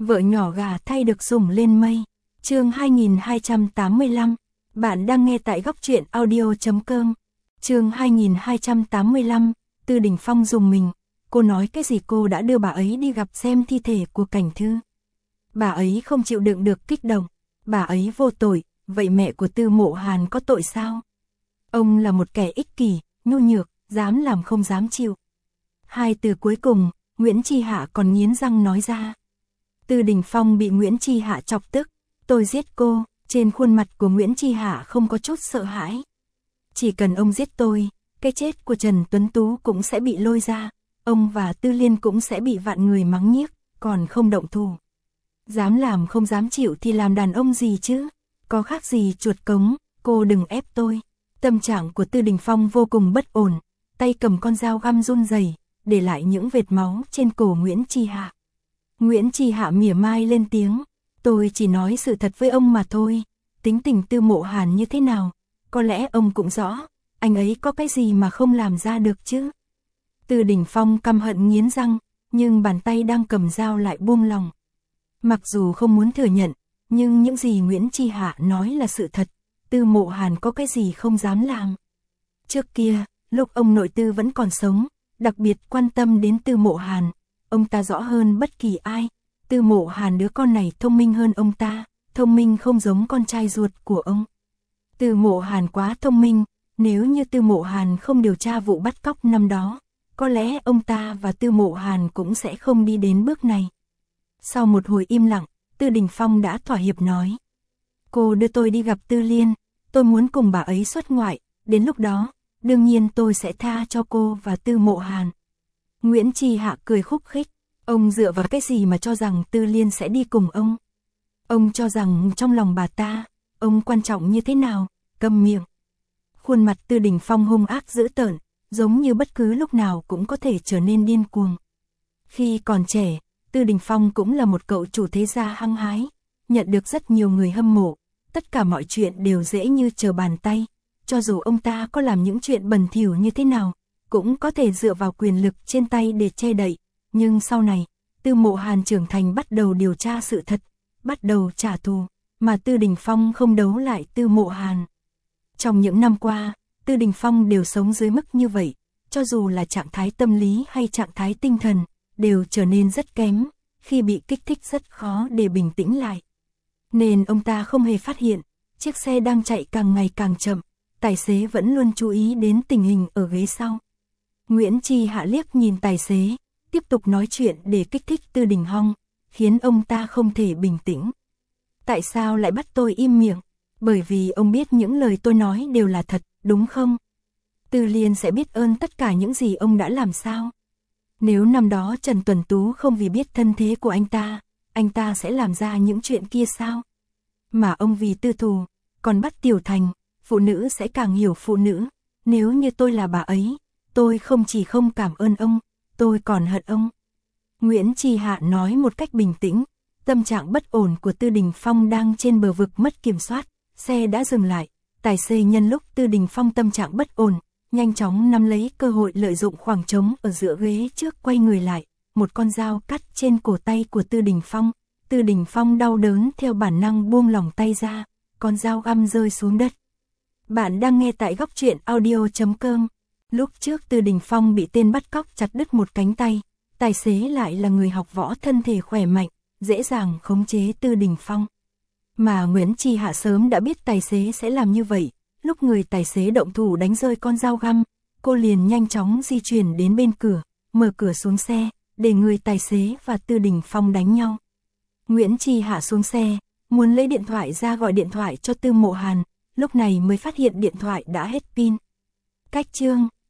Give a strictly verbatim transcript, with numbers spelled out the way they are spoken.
Vợ nhỏ gà thay được sủng lên mây. Chương hai nghìn hai trăm tám mươi lăm. Bạn đang nghe tại góc truyện audio chấm com. Chương hai nghìn hai trăm tám mươi lăm. Tư Đình Phong dùng mình. Cô nói cái gì? Cô đã đưa bà ấy đi gặp xem thi thể của Cảnh Thư. Bà ấy không chịu đựng được kích động. Bà ấy vô tội, vậy mẹ của Tư Mộ Hàn có tội sao? Ông là một kẻ ích kỷ, nhu nhược, dám làm không dám chịu. Hai từ cuối cùng, Nguyễn Chi Hạ còn nghiến răng nói ra. Tư Đình Phong bị Nguyễn Chi Hạ chọc tức. Tôi giết cô. Trên khuôn mặt của Nguyễn Chi Hạ không có chút sợ hãi. Chỉ cần ông giết tôi, cái chết của Trần Tuấn Tú cũng sẽ bị lôi ra. Ông và Tư Liên cũng sẽ bị vạn người mắng nhiếc, còn không động thủ. Dám làm không dám chịu thì làm đàn ông gì chứ? Có khác gì chuột cống, cô đừng ép tôi. Tâm trạng của Tư Đình Phong vô cùng bất ổn, tay cầm con dao găm run rẩy, để lại những vệt máu trên cổ Nguyễn Chi Hạ. Nguyễn Chi Hạ mỉa mai lên tiếng, tôi chỉ nói sự thật với ông mà thôi. Tính tình Tư Mộ Hàn như thế nào, có lẽ ông cũng rõ, anh ấy có cái gì mà không làm ra được chứ? Tư Đình Phong căm hận nghiến răng, nhưng bàn tay đang cầm dao lại buông lỏng. Mặc dù không muốn thừa nhận, nhưng những gì Nguyễn Chi Hạ nói là sự thật. Tư Mộ Hàn có cái gì không dám làm. Trước kia, lúc ông nội Tư vẫn còn sống, đặc biệt quan tâm đến Tư Mộ Hàn. Ông ta rõ hơn bất kỳ ai. Tư Mộ Hàn đứa con này thông minh hơn ông ta, thông minh không giống con trai ruột của ông. Tư Mộ Hàn quá thông minh, nếu như Tư Mộ Hàn không điều tra vụ bắt cóc năm đó, có lẽ ông ta và Tư Mộ Hàn cũng sẽ không đi đến bước này. Sau một hồi im lặng, Tư Đình Phong đã thỏa hiệp nói. Cô đưa tôi đi gặp Tư Liên, tôi muốn cùng bà ấy xuất ngoại, đến lúc đó, đương nhiên tôi sẽ tha cho cô và Tư Mộ Hàn. Nguyễn Chi Hạ cười khúc khích, ông dựa vào cái gì mà cho rằng Tư Liên sẽ đi cùng ông? Ông cho rằng trong lòng bà ta, ông quan trọng như thế nào? Câm miệng. Khuôn mặt Tư Đình Phong hung ác dữ tợn, giống như bất cứ lúc nào cũng có thể trở nên điên cuồng. Khi còn trẻ, Tư Đình Phong cũng là một cậu chủ thế gia hăng hái, nhận được rất nhiều người hâm mộ, tất cả mọi chuyện đều dễ như trở bàn tay, cho dù ông ta có làm những chuyện bẩn thỉu như thế nào, cũng có thể dựa vào quyền lực trên tay để che đậy, nhưng sau này, Tư Mộ Hàn trưởng thành bắt đầu điều tra sự thật, bắt đầu trả thù, mà Tư Đình Phong không đấu lại Tư Mộ Hàn. Trong những năm qua, Tư Đình Phong đều sống dưới mức như vậy, cho dù là trạng thái tâm lý hay trạng thái tinh thần, đều trở nên rất kém, khi bị kích thích rất khó để bình tĩnh lại. Nên ông ta không hề phát hiện, chiếc xe đang chạy càng ngày càng chậm, tài xế vẫn luôn chú ý đến tình hình ở ghế sau. Nguyễn Chi Hạ liếc nhìn tài xế, tiếp tục nói chuyện để kích thích Tư Đình Phong, khiến ông ta không thể bình tĩnh. Tại sao lại bắt tôi im miệng? Bởi vì ông biết những lời tôi nói đều là thật, đúng không? Tư Liên sẽ biết ơn tất cả những gì ông đã làm sao? Nếu năm đó Trần Tuấn Tú không vì biết thân thế của anh ta, anh ta sẽ làm ra những chuyện kia sao? Mà ông vì tư thù, còn bắt Tiểu Thành, phụ nữ sẽ càng hiểu phụ nữ. Nếu như tôi là bà ấy, tôi không chỉ không cảm ơn ông, tôi còn hận ông. Nguyễn Chi Hạ nói một cách bình tĩnh, tâm trạng bất ổn của Tư Đình Phong đang trên bờ vực mất kiểm soát, xe đã dừng lại, tài xế nhân lúc Tư Đình Phong tâm trạng bất ổn, nhanh chóng nắm lấy cơ hội lợi dụng khoảng trống ở giữa ghế trước quay người lại, một con dao cắt trên cổ tay của Tư Đình Phong. Tư Đình Phong đau đớn theo bản năng buông lỏng tay ra, con dao găm rơi xuống đất. Bạn đang nghe tại góc truyện audio chấm com. Lúc trước Tư Đình Phong bị tên bắt cóc chặt đứt một cánh tay, tài xế lại là người học võ thân thể khỏe mạnh, dễ dàng khống chế Tư Đình Phong. Mà Nguyễn Chi Hạ sớm đã biết tài xế sẽ làm như vậy, lúc người tài xế động thủ đánh rơi con dao găm, cô liền nhanh chóng di chuyển đến bên cửa, mở cửa xuống xe, để người tài xế và Tư Đình Phong đánh nhau. Nguyễn Chi Hạ xuống xe, muốn lấy điện thoại ra gọi điện thoại cho Tư Mộ Hàn, lúc này mới phát hiện điện thoại đã hết pin. Cách chương